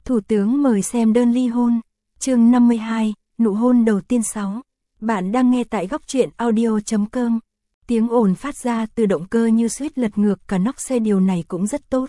Thủ tướng mời xem đơn ly hôn. Chương 52, nụ hôn đầu tiên 6. Bạn đang nghe tại góc truyện audio.com. Tiếng ồn phát ra từ động cơ như suýt lật ngược cả nóc xe, điều này cũng rất tốt.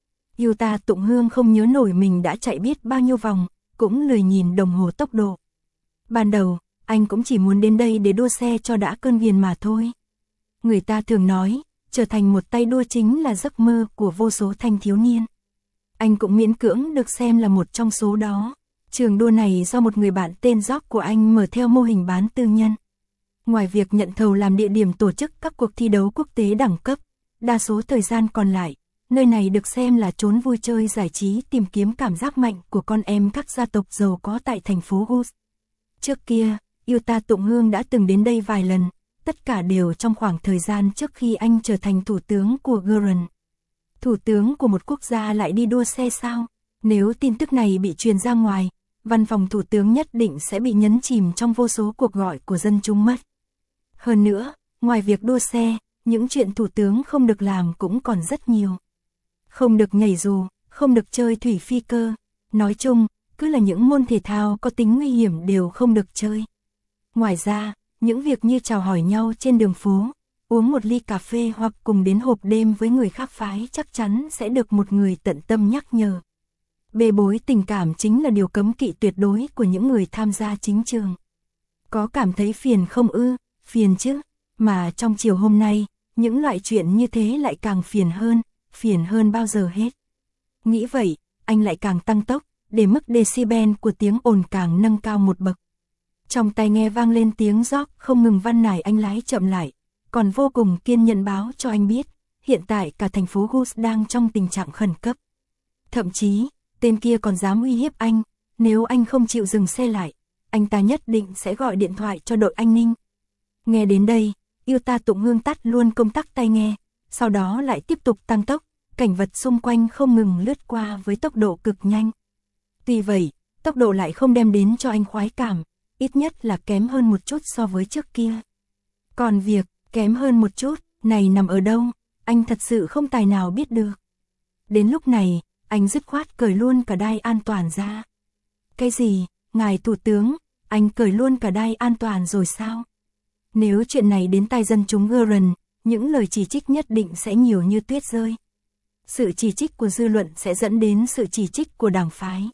Yuta Tụng Hương không nhớ nổi mình đã chạy biết bao nhiêu vòng, cũng lười nhìn đồng hồ tốc độ. Ban đầu, anh cũng chỉ muốn đến đây để đua xe cho đã cơn ghiền mà thôi. Người ta thường nói, trở thành một tay đua chính là giấc mơ của vô số thanh thiếu niên. Anh cũng miễn cưỡng được xem là một trong số đó. Trường đua này do một người bạn tên George của anh mở theo mô hình bán tư nhân. Ngoài việc nhận thầu làm địa điểm tổ chức các cuộc thi đấu quốc tế đẳng cấp, đa số thời gian còn lại, nơi này được xem là chốn vui chơi giải trí, tìm kiếm cảm giác mạnh của con em các gia tộc giàu có tại thành phố Gus. Trước kia, Yuta Tụng Hương đã từng đến đây vài lần, tất cả đều trong khoảng thời gian trước khi anh trở thành thủ tướng của Guren. Thủ tướng của một quốc gia lại đi đua xe sao? Nếu tin tức này bị truyền ra ngoài, văn phòng thủ tướng nhất định sẽ bị nhấn chìm trong vô số cuộc gọi của dân chúng mất. Hơn nữa, ngoài việc đua xe, những chuyện thủ tướng không được làm cũng còn rất nhiều. Không được nhảy dù, không được chơi thủy phi cơ. Nói chung, cứ là những môn thể thao có tính nguy hiểm đều không được chơi. Ngoài ra, những việc như chào hỏi nhau trên đường phố, uống một ly cà phê hoặc cùng đến hộp đêm với người khác phái chắc chắn sẽ được một người tận tâm nhắc nhở. Bê bối tình cảm chính là điều cấm kỵ tuyệt đối của những người tham gia chính trường. Có cảm thấy phiền không ư? Phiền chứ. Mà trong chiều hôm nay, những loại chuyện như thế lại càng phiền hơn bao giờ hết. Nghĩ vậy, anh lại càng tăng tốc, để mức decibel của tiếng ồn càng nâng cao một bậc. Trong tai nghe vang lên tiếng George không ngừng van nài anh lái chậm lại, còn vô cùng kiên nhẫn báo cho anh biết, hiện tại cả thành phố Gus đang trong tình trạng khẩn cấp. Thậm chí, tên kia còn dám uy hiếp anh, nếu anh không chịu dừng xe lại, anh ta nhất định sẽ gọi điện thoại cho đội an ninh. Nghe đến đây, Yuta Tụng Hương tắt luôn công tắc tai nghe, sau đó lại tiếp tục tăng tốc, cảnh vật xung quanh không ngừng lướt qua với tốc độ cực nhanh. Tuy vậy, tốc độ lại không đem đến cho anh khoái cảm, ít nhất là kém hơn một chút so với trước kia. Còn việc kém hơn một chút này nằm ở đâu, anh thật sự không tài nào biết được. Đến lúc này, anh dứt khoát cởi luôn cả đai an toàn ra. Cái gì, ngài thủ tướng, anh cởi luôn cả đai an toàn rồi sao? Nếu chuyện này đến tai dân chúng Guren, những lời chỉ trích nhất định sẽ nhiều như tuyết rơi. Sự chỉ trích của dư luận sẽ dẫn đến sự chỉ trích của đảng phái.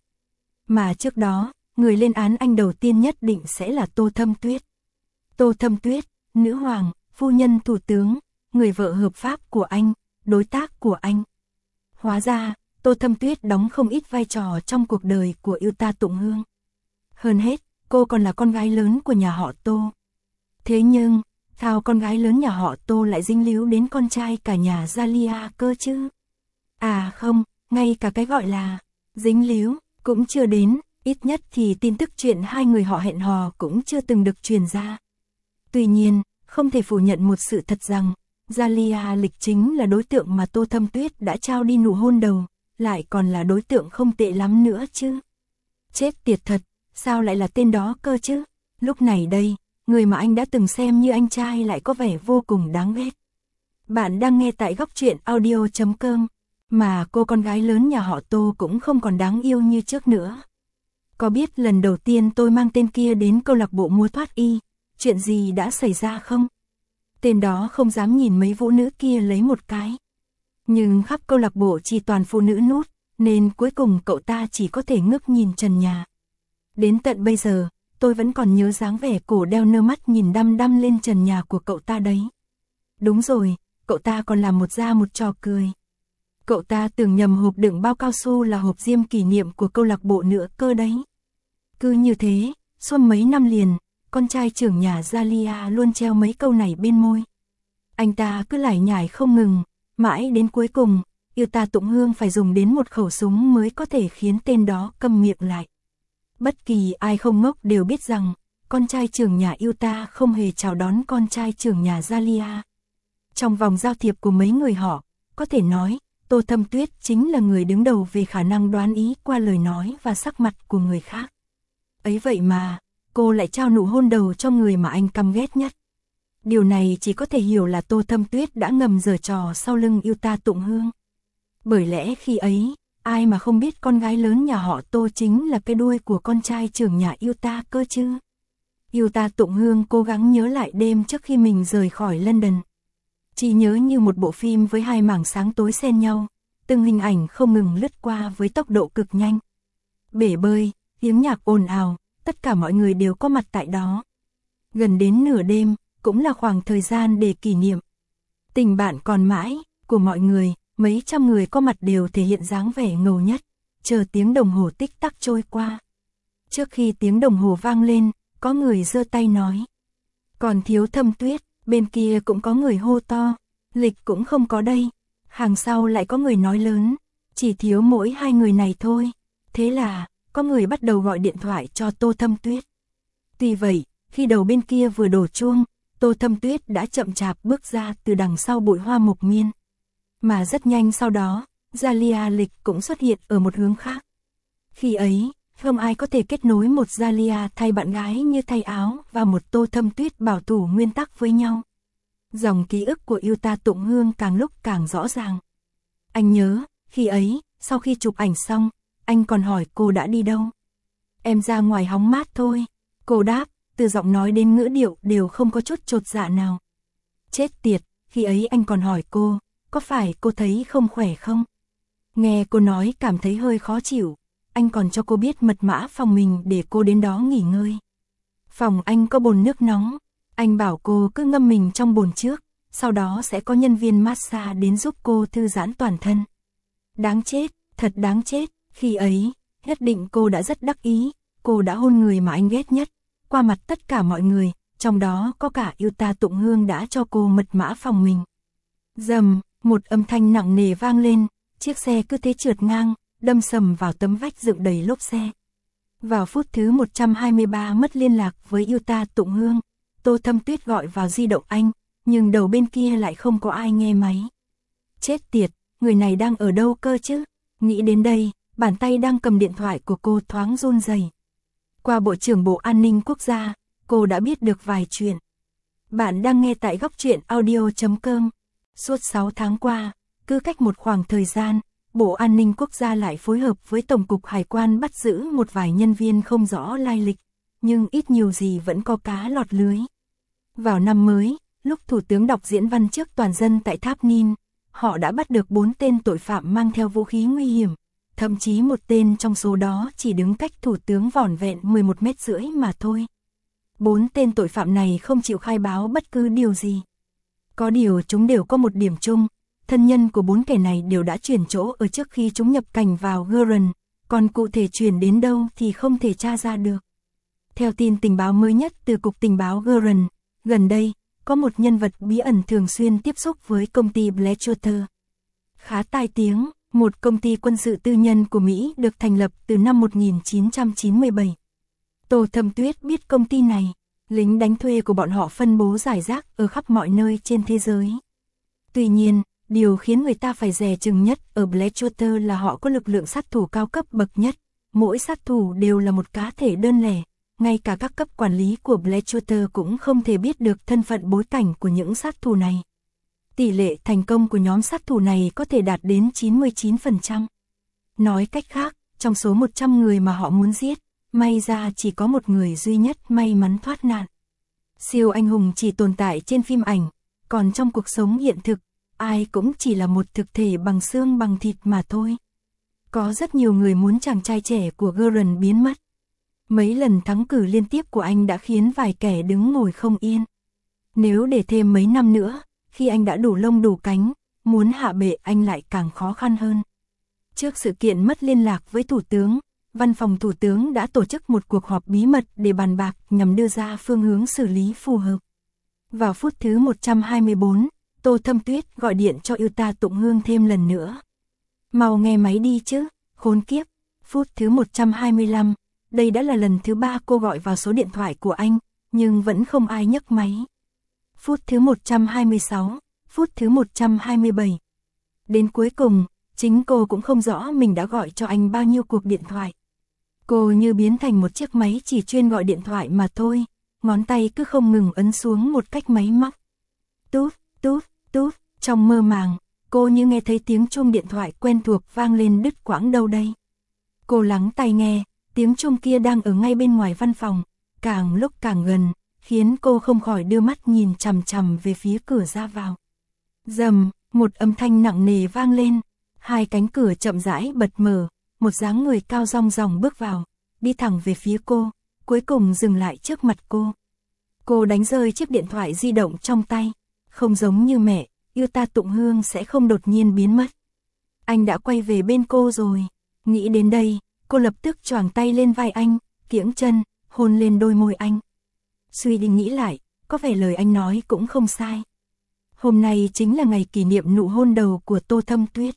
Mà trước đó, người lên án anh đầu tiên nhất định sẽ là Tô Thâm Tuyết. Tô Thâm Tuyết, nữ hoàng, phu nhân thủ tướng, người vợ hợp pháp của anh, đối tác của anh. Hóa ra, Tô Thâm Tuyết đóng không ít vai trò trong cuộc đời của Yuta Tụng Hương. Hơn hết, cô còn là con gái lớn của nhà họ Tô. Thế nhưng, sao con gái lớn nhà họ Tô lại dính líu đến con trai cả nhà Jalia cơ chứ? À không, ngay cả cái gọi là dính líu cũng chưa đến, ít nhất thì tin tức chuyện hai người họ hẹn hò cũng chưa từng được truyền ra. Tuy nhiên, không thể phủ nhận một sự thật rằng, Jalia Lịch chính là đối tượng mà Tô Thâm Tuyết đã trao đi nụ hôn đầu, lại còn là đối tượng không tệ lắm nữa chứ. Chết tiệt thật, sao lại là tên đó cơ chứ? Lúc này đây, người mà anh đã từng xem như anh trai lại có vẻ vô cùng đáng ghét. Bạn đang nghe tại góc truyện audio.com, mà cô con gái lớn nhà họ Tô cũng không còn đáng yêu như trước nữa. Có biết lần đầu tiên tôi mang tên kia đến câu lạc bộ mua thoát y, chuyện gì đã xảy ra không? Tên đó không dám nhìn mấy vũ nữ kia lấy một cái. Nhưng khắp câu lạc bộ chỉ toàn phụ nữ nút, nên cuối cùng cậu ta chỉ có thể ngước nhìn trần nhà. Đến tận bây giờ, tôi vẫn còn nhớ dáng vẻ cổ đeo nơ mắt nhìn đăm đăm lên trần nhà của cậu ta đấy. Đúng rồi, cậu ta còn làm một trò cười. Cậu ta tưởng nhầm hộp đựng bao cao su là hộp diêm kỷ niệm của câu lạc bộ nữa cơ đấy. Cứ như thế, suốt mấy năm liền, con trai trưởng nhà Jalia luôn treo mấy câu này bên môi. Anh ta cứ lải nhải không ngừng, mãi đến cuối cùng, Yuta Tụng Hương phải dùng đến một khẩu súng mới có thể khiến tên đó câm miệng lại. Bất kỳ ai không ngốc đều biết rằng, con trai trưởng nhà Yuta không hề chào đón con trai trưởng nhà Jalia. Trong vòng giao thiệp của mấy người họ, có thể nói, Tô Thâm Tuyết chính là người đứng đầu về khả năng đoán ý qua lời nói và sắc mặt của người khác. Ấy vậy mà, cô lại trao nụ hôn đầu cho người mà anh căm ghét nhất. Điều này chỉ có thể hiểu là Tô Thâm Tuyết đã ngầm giở trò sau lưng Yuta Tụng Hương. Bởi lẽ khi ấy, ai mà không biết con gái lớn nhà họ Tô chính là cái đuôi của con trai trưởng nhà Yuta cơ chứ. Yuta Tụng Hương cố gắng nhớ lại đêm trước khi mình rời khỏi London. Chỉ nhớ như một bộ phim với hai mảng sáng tối xen nhau, từng hình ảnh không ngừng lướt qua với tốc độ cực nhanh. Bể bơi, tiếng nhạc ồn ào, tất cả mọi người đều có mặt tại đó. Gần đến nửa đêm, cũng là khoảng thời gian để kỷ niệm. Tình bạn còn mãi, của mọi người, mấy trăm người có mặt đều thể hiện dáng vẻ ngầu nhất, chờ tiếng đồng hồ tích tắc trôi qua. Trước khi tiếng đồng hồ vang lên, có người giơ tay nói. Còn thiếu Thâm Tuyết, bên kia cũng có người hô to, Lịch cũng không có đây. Hàng sau lại có người nói lớn, chỉ thiếu mỗi hai người này thôi. Thế là, có người bắt đầu gọi điện thoại cho Tô Thâm Tuyết. Tuy vậy, khi đầu bên kia vừa đổ chuông, Tô Thâm Tuyết đã chậm chạp bước ra từ đằng sau bụi hoa mộc miên. Mà rất nhanh sau đó, Dahlia Lịch cũng xuất hiện ở một hướng khác. Khi ấy, không ai có thể kết nối một Dahlia thay bạn gái như thay áo và một Tô Thâm Tuyết bảo thủ nguyên tắc với nhau. Dòng ký ức của Yuta Tụng Hương càng lúc càng rõ ràng. Anh nhớ, khi ấy, sau khi chụp ảnh xong, anh còn hỏi cô đã đi đâu. Em ra ngoài hóng mát thôi. Cô đáp, từ giọng nói đến ngữ điệu đều không có chút chột dạ nào. Chết tiệt, khi ấy anh còn hỏi cô, có phải cô thấy không khỏe không? Nghe cô nói cảm thấy hơi khó chịu, anh còn cho cô biết mật mã phòng mình để cô đến đó nghỉ ngơi. Phòng anh có bồn nước nóng, anh bảo cô cứ ngâm mình trong bồn trước, sau đó sẽ có nhân viên massage đến giúp cô thư giãn toàn thân. Đáng chết, thật đáng chết, khi ấy, nhất định cô đã rất đắc ý, cô đã hôn người mà anh ghét nhất, qua mặt tất cả mọi người, trong đó có cả Yuta Tụng Hương đã cho cô mật mã phòng mình. Rầm, một âm thanh nặng nề vang lên, chiếc xe cứ thế trượt ngang, đâm sầm vào tấm vách dựng đầy lốp xe. Vào phút thứ 123 mất liên lạc với Yuta Tụng Hương, Tô Thâm Tuyết gọi vào di động anh, nhưng đầu bên kia lại không có ai nghe máy. Chết tiệt, người này đang ở đâu cơ chứ? Nghĩ đến đây, bàn tay đang cầm điện thoại của cô thoáng run rẩy. Qua Bộ trưởng Bộ An ninh Quốc gia, cô đã biết được vài chuyện. Bạn đang nghe tại góc truyện audio.com. Suốt 6 tháng qua, cứ cách một khoảng thời gian, Bộ An ninh Quốc gia lại phối hợp với Tổng cục Hải quan bắt giữ một vài nhân viên không rõ lai lịch, nhưng ít nhiều gì vẫn có cá lọt lưới. Vào năm mới, lúc Thủ tướng đọc diễn văn trước toàn dân tại Tháp Nin, họ đã bắt được 4 tên tội phạm mang theo vũ khí nguy hiểm, thậm chí một tên trong số đó chỉ đứng cách Thủ tướng vỏn vẹn 11 mét rưỡi mà thôi. 4 tên tội phạm này không chịu khai báo bất cứ điều gì. Có điều chúng đều có một điểm chung, thân nhân của 4 kẻ này đều đã chuyển chỗ ở trước khi chúng nhập cảnh vào Guernsey, còn cụ thể chuyển đến đâu thì không thể tra ra được. Theo tin tình báo mới nhất từ Cục Tình báo Guernsey, gần đây, có một nhân vật bí ẩn thường xuyên tiếp xúc với công ty Blackwater. Khá tai tiếng, một công ty quân sự tư nhân của Mỹ được thành lập từ năm 1997. Tô Thâm Tuyết biết công ty này, lính đánh thuê của bọn họ phân bố rải rác ở khắp mọi nơi trên thế giới. Tuy nhiên, điều khiến người ta phải dè chừng nhất ở Blackwater là họ có lực lượng sát thủ cao cấp bậc nhất, mỗi sát thủ đều là một cá thể đơn lẻ. Ngay cả các cấp quản lý của Blackwater cũng không thể biết được thân phận bối cảnh của những sát thủ này. Tỷ lệ thành công của nhóm sát thủ này có thể đạt đến 99%. Nói cách khác, trong số 100 người mà họ muốn giết, may ra chỉ có một người duy nhất may mắn thoát nạn. Siêu anh hùng chỉ tồn tại trên phim ảnh, còn trong cuộc sống hiện thực, ai cũng chỉ là một thực thể bằng xương bằng thịt mà thôi. Có rất nhiều người muốn chàng trai trẻ của Guernsey biến mất. Mấy lần thắng cử liên tiếp của anh đã khiến vài kẻ đứng ngồi không yên. Nếu để thêm mấy năm nữa, khi anh đã đủ lông đủ cánh, muốn hạ bệ anh lại càng khó khăn hơn. Trước sự kiện mất liên lạc với Thủ tướng, Văn phòng Thủ tướng đã tổ chức một cuộc họp bí mật để bàn bạc nhằm đưa ra phương hướng xử lý phù hợp. Vào phút thứ 124, Tô Thâm Tuyết gọi điện cho Yuta Tụng Hương thêm lần nữa. Mau nghe máy đi chứ, khốn kiếp. Phút thứ 125, đây đã là lần thứ 3 cô gọi vào số điện thoại của anh, nhưng vẫn không ai nhấc máy. Phút thứ 126, phút thứ 127. Đến cuối cùng, chính cô cũng không rõ mình đã gọi cho anh bao nhiêu cuộc điện thoại. Cô như biến thành một chiếc máy chỉ chuyên gọi điện thoại mà thôi, ngón tay cứ không ngừng ấn xuống một cách máy móc. Tút, tút, tút, trong mơ màng, Cô như nghe thấy tiếng chuông điện thoại quen thuộc vang lên đứt quãng đâu đây. Cô lắng tai nghe, tiếng chuông kia đang ở ngay bên ngoài văn phòng, càng lúc càng gần, khiến cô không khỏi đưa mắt nhìn chằm chằm về phía cửa ra vào. Rầm, một âm thanh nặng nề vang lên, hai cánh cửa chậm rãi bật mở, một dáng người cao rong ròng bước vào, đi thẳng về phía cô, cuối cùng dừng lại trước mặt cô. Cô đánh rơi chiếc điện thoại di động trong tay, không giống như mẹ, yêu ta Tụng Hương sẽ không đột nhiên biến mất. Anh đã quay về bên cô rồi, nghĩ đến đây, cô lập tức choàng tay lên vai anh, kiễng chân, hôn lên đôi môi anh. Suy đi nghĩ lại, có vẻ lời anh nói cũng không sai. Hôm nay chính là ngày kỷ niệm nụ hôn đầu của Tô Thâm Tuyết.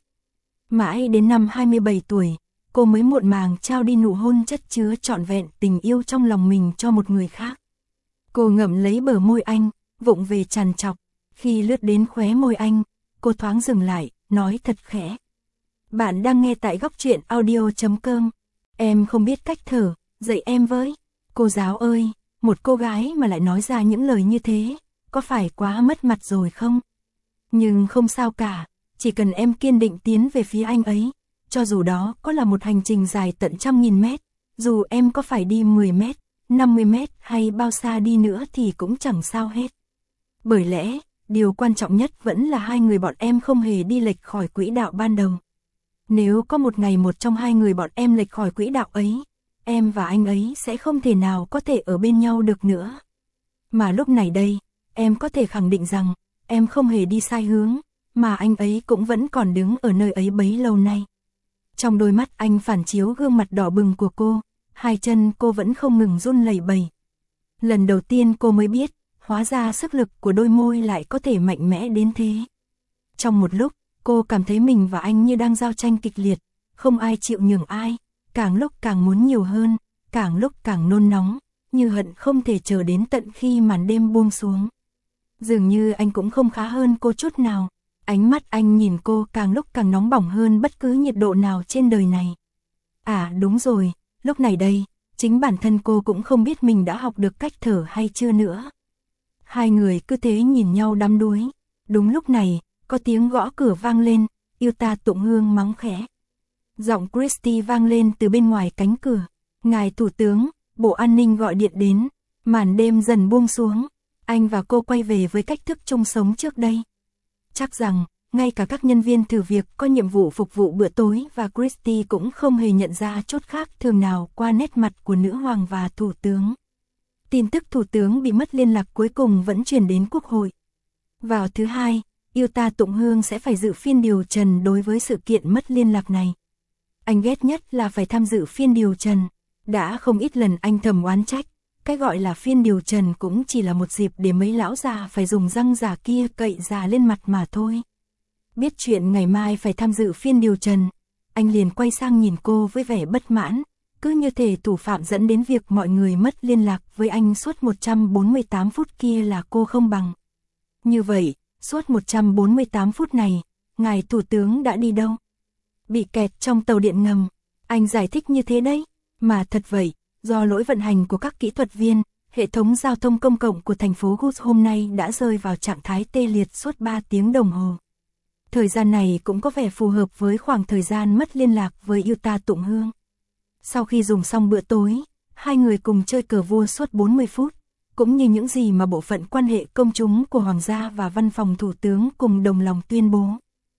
Mãi đến năm 27 tuổi, cô mới muộn màng trao đi nụ hôn chất chứa trọn vẹn tình yêu trong lòng mình cho một người khác. Cô ngậm lấy bờ môi anh, vụng về trằn trọc, khi lướt đến khóe môi anh, cô thoáng dừng lại, nói thật khẽ. Bạn đang nghe tại góc truyện audio.com. Em không biết cách thở, dạy em với. Cô giáo ơi, một cô gái mà lại nói ra những lời như thế, có phải quá mất mặt rồi không? Nhưng không sao cả, chỉ cần em kiên định tiến về phía anh ấy, cho dù đó có là một hành trình dài tận trăm nghìn mét, dù em có phải đi 10 mét, 50 mét hay bao xa đi nữa thì cũng chẳng sao hết. Bởi lẽ, điều quan trọng nhất vẫn là hai người bọn em không hề đi lệch khỏi quỹ đạo ban đầu. Nếu có một ngày một trong hai người bọn em lệch khỏi quỹ đạo ấy, em và anh ấy sẽ không thể nào có thể ở bên nhau được nữa. Mà lúc này đây, em có thể khẳng định rằng, em không hề đi sai hướng, mà anh ấy cũng vẫn còn đứng ở nơi ấy bấy lâu nay. Trong đôi mắt anh phản chiếu gương mặt đỏ bừng của cô, hai chân cô vẫn không ngừng run lẩy bẩy. Lần đầu tiên cô mới biết, hóa ra sức lực của đôi môi lại có thể mạnh mẽ đến thế. Trong một lúc, cô cảm thấy mình và anh như đang giao tranh kịch liệt, không ai chịu nhường ai, càng lúc càng muốn nhiều hơn, càng lúc càng nôn nóng, như hận không thể chờ đến tận khi màn đêm buông xuống. Dường như anh cũng không khá hơn cô chút nào, ánh mắt anh nhìn cô càng lúc càng nóng bỏng hơn bất cứ nhiệt độ nào trên đời này. À đúng rồi, lúc này đây, chính bản thân cô cũng không biết mình đã học được cách thở hay chưa nữa. Hai người cứ thế nhìn nhau đắm đuối. Đúng lúc này, có tiếng gõ cửa vang lên, yêu ta Tụng Hương mắng khẽ. Giọng Christy vang lên từ bên ngoài cánh cửa. Ngài Thủ tướng, Bộ An ninh gọi điện đến. Màn đêm dần buông xuống. Anh và cô quay về với cách thức chung sống trước đây. Chắc rằng, ngay cả các nhân viên thử việc có nhiệm vụ phục vụ bữa tối và Christy cũng không hề nhận ra chút khác thường nào qua nét mặt của nữ hoàng và thủ tướng. Tin tức thủ tướng bị mất liên lạc cuối cùng vẫn truyền đến Quốc hội. Vào thứ Hai, yêu ta Tụng Hương sẽ phải dự phiên điều trần đối với sự kiện mất liên lạc này. Anh ghét nhất là phải tham dự phiên điều trần. Đã không ít lần anh thầm oán trách, cái gọi là phiên điều trần cũng chỉ là một dịp để mấy lão già phải dùng răng giả kia cậy già lên mặt mà thôi. Biết chuyện ngày mai phải tham dự phiên điều trần, anh liền quay sang nhìn cô với vẻ bất mãn, cứ như thể thủ phạm dẫn đến việc mọi người mất liên lạc với anh suốt 148 phút kia là cô không bằng. Như vậy, suốt 148 phút này, ngài thủ tướng đã đi đâu? Bị kẹt trong tàu điện ngầm, anh giải thích như thế đấy, mà thật vậy, do lỗi vận hành của các kỹ thuật viên, hệ thống giao thông công cộng của thành phố Gus hôm nay đã rơi vào trạng thái tê liệt suốt 3 tiếng đồng hồ. Thời gian này cũng có vẻ phù hợp với khoảng thời gian mất liên lạc với yêu ta Tụng Hương. Sau khi dùng xong bữa tối, hai người cùng chơi cờ vua suốt 40 phút, cũng như những gì mà bộ phận quan hệ công chúng của Hoàng gia và văn phòng thủ tướng cùng đồng lòng tuyên bố.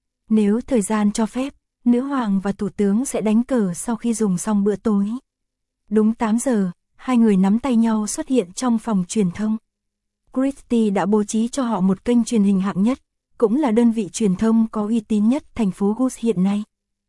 Nếu thời gian cho phép, nữ hoàng và thủ tướng sẽ đánh cờ sau khi dùng xong bữa tối. Đúng 8 giờ, hai người nắm tay nhau xuất hiện trong phòng truyền thông. Christie đã bố trí cho họ một kênh truyền hình hạng nhất, cũng là đơn vị truyền thông có uy tín nhất thành phố Gus hiện nay.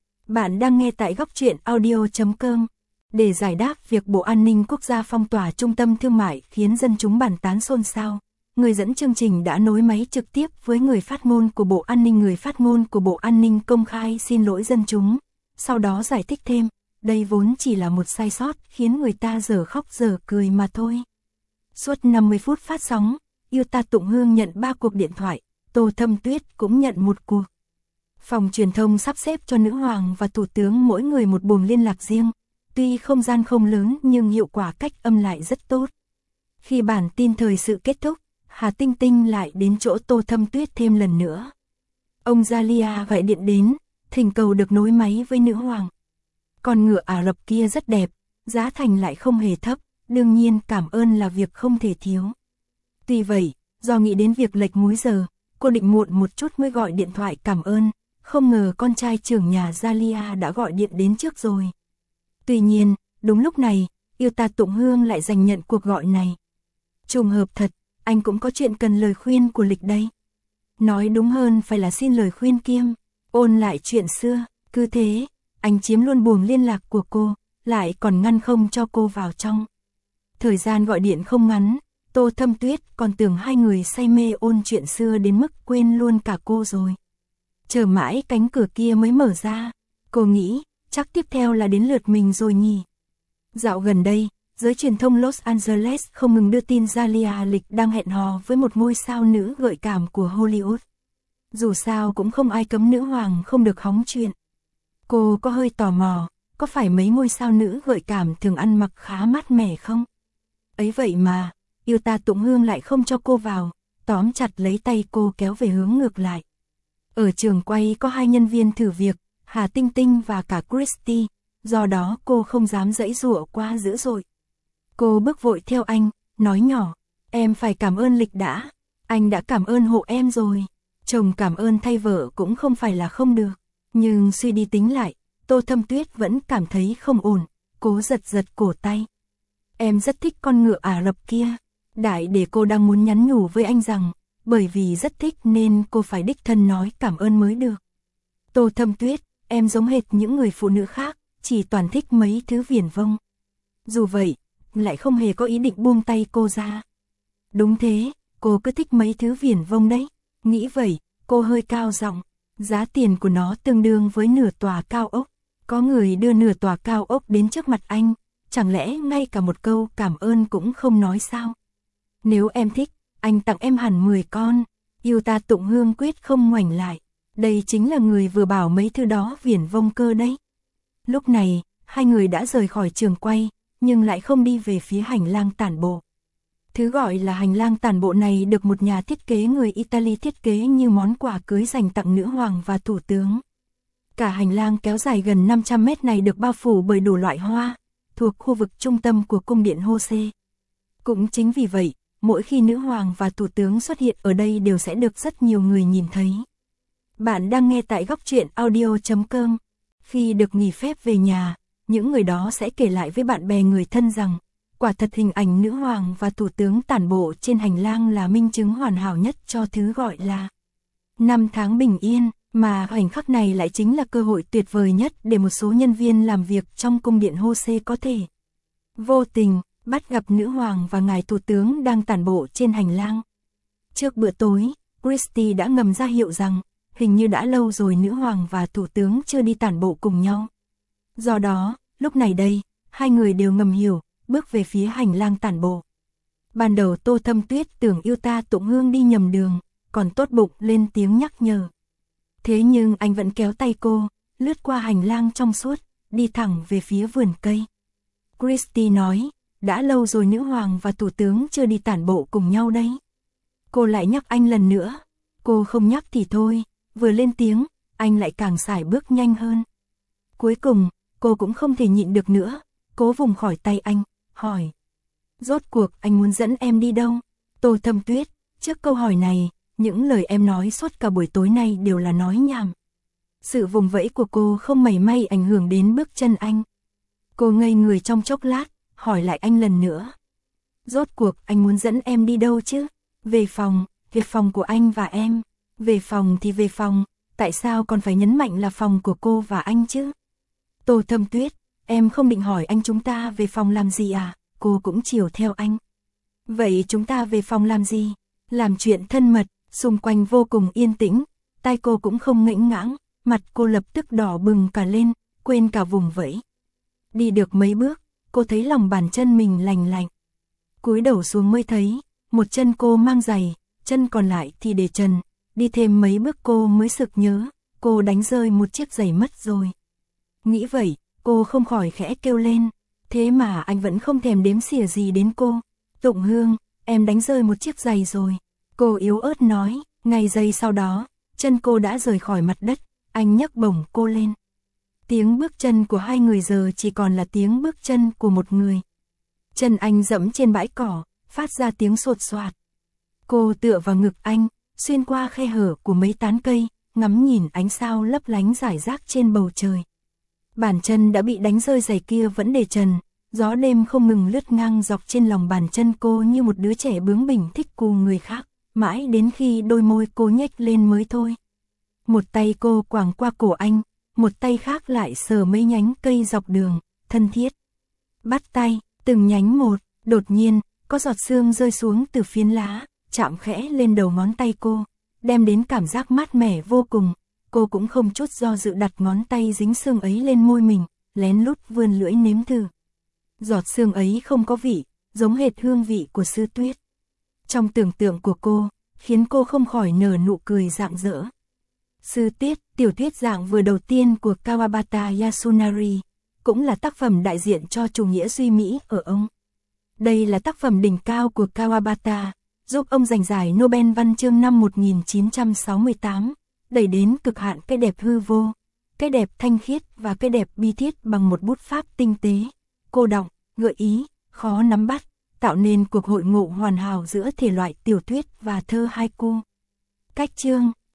Bạn đang nghe tại góc truyện audio.com. Để giải đáp việc Bộ An ninh Quốc gia phong tỏa trung tâm thương mại khiến dân chúng bàn tán xôn xao, người dẫn chương trình đã nối máy trực tiếp với người phát ngôn của Bộ An ninh. Người phát ngôn của Bộ An ninh công khai xin lỗi dân chúng, sau đó giải thích thêm, đây vốn chỉ là một sai sót khiến người ta dở khóc dở cười mà thôi. Suốt 50 phút phát sóng, yêu ta Tụng Hương nhận 3 cuộc điện thoại, Tô Thâm Tuyết cũng nhận một cuộc. Phòng truyền thông sắp xếp cho nữ hoàng và thủ tướng mỗi người một buồng liên lạc riêng, tuy không gian không lớn nhưng hiệu quả cách âm lại rất tốt. Khi bản tin thời sự kết thúc, Hà Tinh Tinh lại đến chỗ Tô Thâm Tuyết thêm lần nữa. Ông Jalia gọi điện đến, thỉnh cầu được nối máy với nữ hoàng. Con ngựa Ả Rập kia rất đẹp, giá thành lại không hề thấp, đương nhiên cảm ơn là việc không thể thiếu. Tuy vậy, do nghĩ đến việc lệch múi giờ, cô định muộn một chút mới gọi điện thoại cảm ơn, không ngờ con trai trưởng nhà Jalia đã gọi điện đến trước rồi. Tuy nhiên, đúng lúc này, Yêu Ta Tụng Hương lại giành nhận cuộc gọi này. Trùng hợp thật, anh cũng có chuyện cần lời khuyên của Lịch đây. Nói đúng hơn phải là xin lời khuyên kiêm, ôn lại chuyện xưa, cứ thế, anh chiếm luôn buồng liên lạc của cô, lại còn ngăn không cho cô vào trong. Thời gian gọi điện không ngắn, Tô Thâm Tuyết còn tưởng hai người say mê ôn chuyện xưa đến mức quên luôn cả cô rồi. Chờ mãi cánh cửa kia mới mở ra, cô nghĩ, chắc tiếp theo là đến lượt mình rồi nhỉ. Dạo gần đây, giới truyền thông Los Angeles không ngừng đưa tin Jalia Lịch đang hẹn hò với một ngôi sao nữ gợi cảm của Hollywood. Dù sao cũng không ai cấm nữ hoàng không được hóng chuyện. Cô có hơi tò mò, có phải mấy ngôi sao nữ gợi cảm thường ăn mặc khá mát mẻ không? Ấy vậy mà, Yêu Ta Tụng Hương lại không cho cô vào, tóm chặt lấy tay cô kéo về hướng ngược lại. Ở trường quay có hai nhân viên thử việc, Hà Tinh Tinh và cả Christy, do đó cô không dám giãy giụa quá dữ dội. Cô bước vội theo anh, nói nhỏ, em phải cảm ơn Lịch đã, anh đã cảm ơn hộ em rồi. Chồng cảm ơn thay vợ cũng không phải là không được, nhưng suy đi tính lại, Tô Thâm Tuyết vẫn cảm thấy không ổn, cố giật giật cổ tay. Em rất thích con ngựa Ả Rập kia, đại để cô đang muốn nhắn nhủ với anh rằng, bởi vì rất thích nên cô phải đích thân nói cảm ơn mới được. Tô Thâm Tuyết, em giống hệt những người phụ nữ khác, chỉ toàn thích mấy thứ viển vông. Dù vậy, lại không hề có ý định buông tay cô ra. Đúng thế, cô cứ thích mấy thứ viển vông đấy. Nghĩ vậy, cô hơi cao giọng, giá tiền của nó tương đương với nửa tòa cao ốc. Có người đưa nửa tòa cao ốc đến trước mặt anh, chẳng lẽ ngay cả một câu cảm ơn cũng không nói sao? Nếu em thích, anh tặng em hẳn 10 con. Yêu Ta Tụng Hương quyết không ngoảnh lại. Đây chính là người vừa bảo mấy thứ đó viển vông cơ đấy. Lúc này, hai người đã rời khỏi trường quay, nhưng lại không đi về phía hành lang tản bộ. Thứ gọi là hành lang tản bộ này được một nhà thiết kế người Italy thiết kế như món quà cưới dành tặng nữ hoàng và thủ tướng. Cả hành lang kéo dài gần 500 mét này được bao phủ bởi đủ loại hoa, thuộc khu vực trung tâm của cung điện Jose. Cũng chính vì vậy, mỗi khi nữ hoàng và thủ tướng xuất hiện ở đây đều sẽ được rất nhiều người nhìn thấy. Bạn đang nghe tại góc truyện audio.com. Khi được nghỉ phép về nhà, những người đó sẽ kể lại với bạn bè người thân rằng, quả thật hình ảnh nữ hoàng và thủ tướng tản bộ trên hành lang là minh chứng hoàn hảo nhất cho thứ gọi là năm tháng bình yên, mà khoảnh khắc này lại chính là cơ hội tuyệt vời nhất để một số nhân viên làm việc trong cung điện Jose có thể vô tình bắt gặp nữ hoàng và ngài thủ tướng đang tản bộ trên hành lang. Trước bữa tối, Christy đã ngầm ra hiệu rằng, hình như đã lâu rồi nữ hoàng và thủ tướng chưa đi tản bộ cùng nhau. Do đó, lúc này đây, hai người đều ngầm hiểu, bước về phía hành lang tản bộ. Ban đầu Tô Thâm Tuyết tưởng Yêu Ta Tụng Hương đi nhầm đường, còn tốt bụng lên tiếng nhắc nhở. Thế nhưng anh vẫn kéo tay cô, lướt qua hành lang trong suốt, đi thẳng về phía vườn cây. Christy nói, đã lâu rồi nữ hoàng và thủ tướng chưa đi tản bộ cùng nhau đấy. Cô lại nhắc anh lần nữa, cô không nhắc thì thôi, vừa lên tiếng, anh lại càng sải bước nhanh hơn. Cuối cùng, cô cũng không thể nhịn được nữa, cố vùng khỏi tay anh, hỏi. Rốt cuộc anh muốn dẫn em đi đâu? Tô Thâm Tuyết, trước câu hỏi này, những lời em nói suốt cả buổi tối nay đều là nói nhảm. Sự vùng vẫy của cô không mảy may ảnh hưởng đến bước chân anh. Cô ngây người trong chốc lát, hỏi lại anh lần nữa. Rốt cuộc anh muốn dẫn em đi đâu chứ? Về phòng của anh và em. Về phòng thì về phòng, tại sao còn phải nhấn mạnh là phòng của cô và anh chứ? Tô Thâm Tuyết, em không định hỏi anh chúng ta về phòng làm gì à? Cô cũng chiều theo anh. Vậy chúng ta về phòng làm gì? Làm chuyện thân mật, xung quanh vô cùng yên tĩnh, tai cô cũng không ngễnh ngãng, mặt cô lập tức đỏ bừng cả lên, quên cả vùng vẫy. Đi được mấy bước, cô thấy lòng bàn chân mình lành lạnh. Cúi đầu xuống mới thấy, một chân cô mang giày, chân còn lại thì để trần. Đi thêm mấy bước cô mới sực nhớ, cô đánh rơi một chiếc giày mất rồi. Nghĩ vậy, cô không khỏi khẽ kêu lên, thế mà anh vẫn không thèm đếm xỉa gì đến cô. Tụng Hương, em đánh rơi một chiếc giày rồi. Cô yếu ớt nói, ngay giây sau đó, chân cô đã rời khỏi mặt đất, anh nhấc bổng cô lên. Tiếng bước chân của hai người giờ chỉ còn là tiếng bước chân của một người. Chân anh dẫm trên bãi cỏ, phát ra tiếng sột soạt. Cô tựa vào ngực anh, xuyên qua khe hở của mấy tán cây, ngắm nhìn ánh sao lấp lánh rải rác trên bầu trời. Bàn chân đã bị đánh rơi giày kia vẫn để trần, gió đêm không ngừng lướt ngang dọc trên lòng bàn chân cô như một đứa trẻ bướng bỉnh thích cù người khác, mãi đến khi đôi môi cô nhếch lên mới thôi. Một tay cô quàng qua cổ anh, một tay khác lại sờ mấy nhánh cây dọc đường, thân thiết. Bắt tay, từng nhánh một, đột nhiên, có giọt sương rơi xuống từ phiến lá, chạm khẽ lên đầu ngón tay cô, đem đến cảm giác mát mẻ vô cùng. Cô cũng không chút do dự đặt ngón tay dính sương ấy lên môi mình, lén lút vươn lưỡi nếm thử. Giọt sương ấy không có vị, giống hệt hương vị của Sư Tuyết. Trong tưởng tượng của cô, khiến cô không khỏi nở nụ cười rạng rỡ. Sư Tuyết, tiểu thuyết dạng vừa đầu tiên của Kawabata Yasunari, cũng là tác phẩm đại diện cho chủ nghĩa duy mỹ ở ông. Đây là tác phẩm đỉnh cao của Kawabata, giúp ông giành giải Nobel văn chương năm 1968, đẩy đến cực hạn cái đẹp hư vô, cái đẹp thanh khiết và cái đẹp bi thiết bằng một bút pháp tinh tế, cô đọng, gợi ý, khó nắm bắt, tạo nên cuộc hội ngộ hoàn hảo giữa thể loại tiểu thuyết và thơ haiku. Cách chương